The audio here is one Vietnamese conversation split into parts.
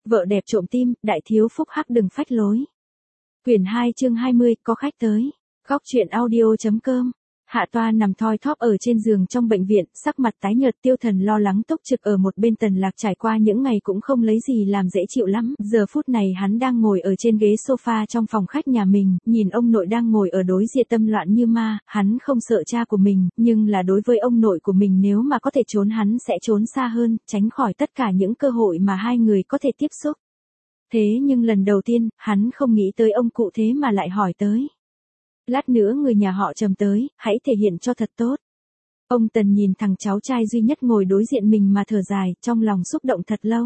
Vợ đẹp trộm tim, đại thiếu phúc hắc đừng phách lối. Quyển 2 chương 20, có khách tới. Góc truyện audio.com. Hạ Toa nằm thoi thóp ở trên giường trong bệnh viện, sắc mặt tái nhợt, Tiêu Thần lo lắng túc trực ở một bên. Tần Lạc trải qua những ngày cũng không lấy gì làm dễ chịu lắm, giờ phút này hắn đang ngồi ở trên ghế sofa trong phòng khách nhà mình, nhìn ông nội đang ngồi ở đối diện tâm loạn như ma, hắn không sợ cha của mình, nhưng là đối với ông nội của mình nếu mà có thể trốn hắn sẽ trốn xa hơn, tránh khỏi tất cả những cơ hội mà hai người có thể tiếp xúc. Thế nhưng lần đầu tiên, hắn không nghĩ tới ông cụ thế mà lại hỏi tới. Lát nữa người nhà họ Trầm tới, hãy thể hiện cho thật tốt. Ông Tần nhìn thằng cháu trai duy nhất ngồi đối diện mình mà thở dài, trong lòng xúc động thật lâu.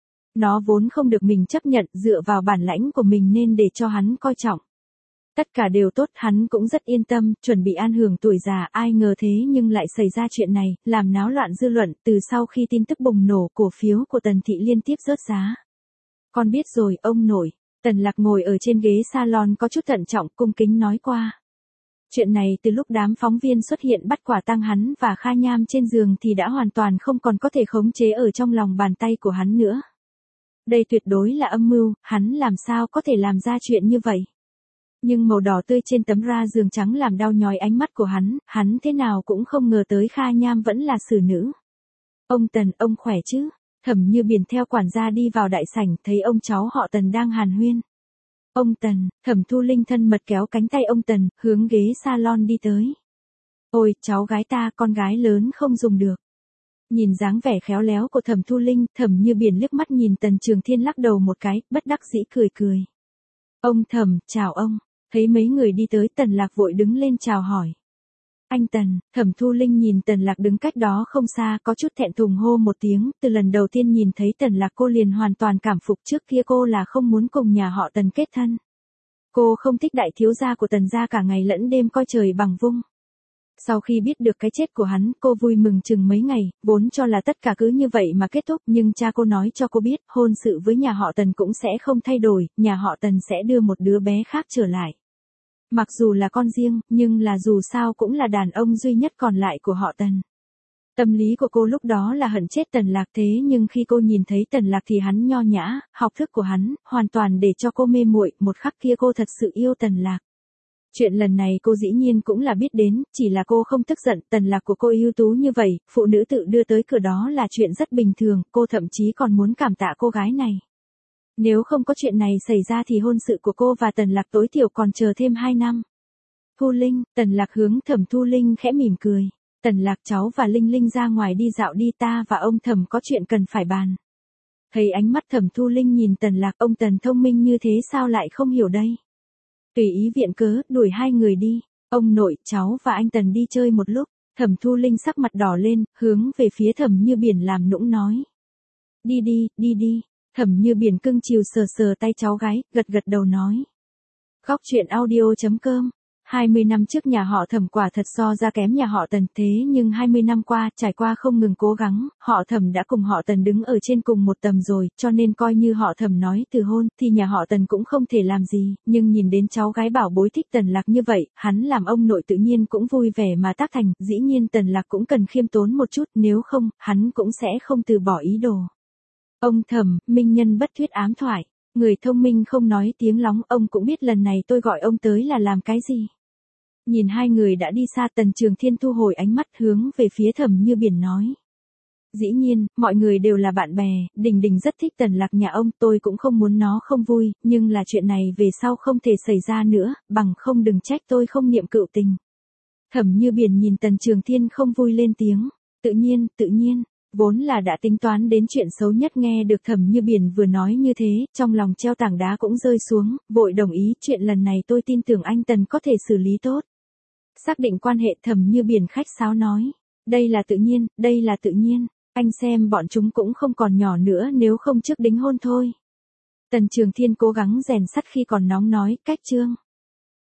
Nó vốn không được mình chấp nhận, dựa vào bản lãnh của mình nên để cho hắn coi trọng. Tất cả đều tốt, hắn cũng rất yên tâm, chuẩn bị an hưởng tuổi già, ai ngờ thế nhưng lại xảy ra chuyện này, làm náo loạn dư luận. Từ sau khi tin tức bùng nổ, cổ phiếu của Tần thị liên tiếp rớt giá. Con biết rồi, ông nội. Tần Lạc ngồi ở trên ghế salon có chút thận trọng, cung kính nói qua. Chuyện này từ lúc đám phóng viên xuất hiện bắt quả tang hắn và Kha Nham trên giường thì đã hoàn toàn không còn có thể khống chế ở trong lòng bàn tay của hắn nữa. Đây tuyệt đối là âm mưu, hắn làm sao có thể làm ra chuyện như vậy. Nhưng màu đỏ tươi trên tấm ra giường trắng làm đau nhói ánh mắt của hắn thế nào cũng không ngờ tới Kha Nham vẫn là xử nữ. Ông Tần, ông khỏe chứ? Thẩm Như Biển theo quản gia đi vào đại sảnh, thấy ông cháu họ Tần đang hàn huyên. Ông Tần, Thẩm Thu Linh thân mật kéo cánh tay ông Tần, hướng ghế salon đi tới. Ôi, cháu gái ta, con gái lớn không dùng được. Nhìn dáng vẻ khéo léo của Thẩm Thu Linh, Thẩm Như Biển liếc mắt nhìn Tần Trường Thiên lắc đầu một cái, bất đắc dĩ cười cười. Ông Thẩm, chào ông. Thấy mấy người đi tới, Tần Lạc vội đứng lên chào hỏi. Anh Tần, Thẩm Thu Linh nhìn Tần Lạc đứng cách đó không xa, có chút thẹn thùng hô một tiếng, từ lần đầu tiên nhìn thấy Tần Lạc cô liền hoàn toàn cảm phục, trước kia cô là không muốn cùng nhà họ Tần kết thân. Cô không thích đại thiếu gia của Tần gia cả ngày lẫn đêm coi trời bằng vung. Sau khi biết được cái chết của hắn, cô vui mừng chừng mấy ngày, vốn cho là tất cả cứ như vậy mà kết thúc, nhưng cha cô nói cho cô biết, hôn sự với nhà họ Tần cũng sẽ không thay đổi, nhà họ Tần sẽ đưa một đứa bé khác trở lại. Mặc dù là con riêng, nhưng là dù sao cũng là đàn ông duy nhất còn lại của họ Tần. Tâm lý của cô lúc đó là hận chết Tần Lạc, thế nhưng khi cô nhìn thấy Tần Lạc thì hắn nho nhã, học thức của hắn, hoàn toàn để cho cô mê muội, một khắc kia cô thật sự yêu Tần Lạc. Chuyện lần này cô dĩ nhiên cũng là biết đến, chỉ là cô không tức giận, Tần Lạc của cô ưu tú như vậy, phụ nữ tự đưa tới cửa đó là chuyện rất bình thường, cô thậm chí còn muốn cảm tạ cô gái này. Nếu không có chuyện này xảy ra thì hôn sự của cô và Tần Lạc tối thiểu còn chờ thêm 2 năm. Thu Linh, Tần Lạc hướng Thẩm Thu Linh khẽ mỉm cười. Tần Lạc, cháu và Linh Linh ra ngoài đi dạo đi, ta và ông Thẩm có chuyện cần phải bàn. Thấy ánh mắt Thẩm Thu Linh nhìn Tần Lạc, ông Tần thông minh như thế sao lại không hiểu đây. Tùy ý viện cớ, đuổi hai người đi. Ông nội, cháu và anh Tần đi chơi một lúc. Thẩm Thu Linh sắc mặt đỏ lên, hướng về phía Thẩm Như Biển làm nũng nói. Đi đi, đi đi. Thẩm Như Biển cưng chiều sờ sờ tay cháu gái, gật gật đầu nói. Góc truyện audio.com. 20 năm trước nhà họ Thẩm quả thật so ra kém nhà họ Tần, thế nhưng 20 năm qua, trải qua không ngừng cố gắng, họ Thẩm đã cùng họ Tần đứng ở trên cùng một tầm rồi, cho nên coi như họ Thẩm nói từ hôn, thì nhà họ Tần cũng không thể làm gì, nhưng nhìn đến cháu gái bảo bối thích Tần Lạc như vậy, hắn làm ông nội tự nhiên cũng vui vẻ mà tác thành, dĩ nhiên Tần Lạc cũng cần khiêm tốn một chút, nếu không, hắn cũng sẽ không từ bỏ ý đồ. Ông Thẩm, minh nhân bất thuyết ám thoại, người thông minh không nói tiếng lóng, ông cũng biết lần này tôi gọi ông tới là làm cái gì. Nhìn hai người đã đi xa, Tần Trường Thiên thu hồi ánh mắt hướng về phía Thẩm Như Biển nói. Dĩ nhiên, mọi người đều là bạn bè, Đình Đình rất thích Tần Lạc nhà ông, tôi cũng không muốn nó không vui, nhưng là chuyện này về sau không thể xảy ra nữa, bằng không đừng trách tôi không niệm cựu tình. Thẩm Như Biển nhìn Tần Trường Thiên không vui lên tiếng, tự nhiên. Vốn là đã tính toán đến chuyện xấu nhất, nghe được Thẩm Như Biển vừa nói như thế, trong lòng treo tảng đá cũng rơi xuống, vội đồng ý, chuyện lần này tôi tin tưởng anh Tần có thể xử lý tốt. Xác định quan hệ, Thẩm Như Biển khách sáo nói, đây là tự nhiên, anh xem bọn chúng cũng không còn nhỏ nữa, nếu không trước đính hôn thôi. Tần Trường Thiên cố gắng rèn sắt khi còn nóng nói, cách chương.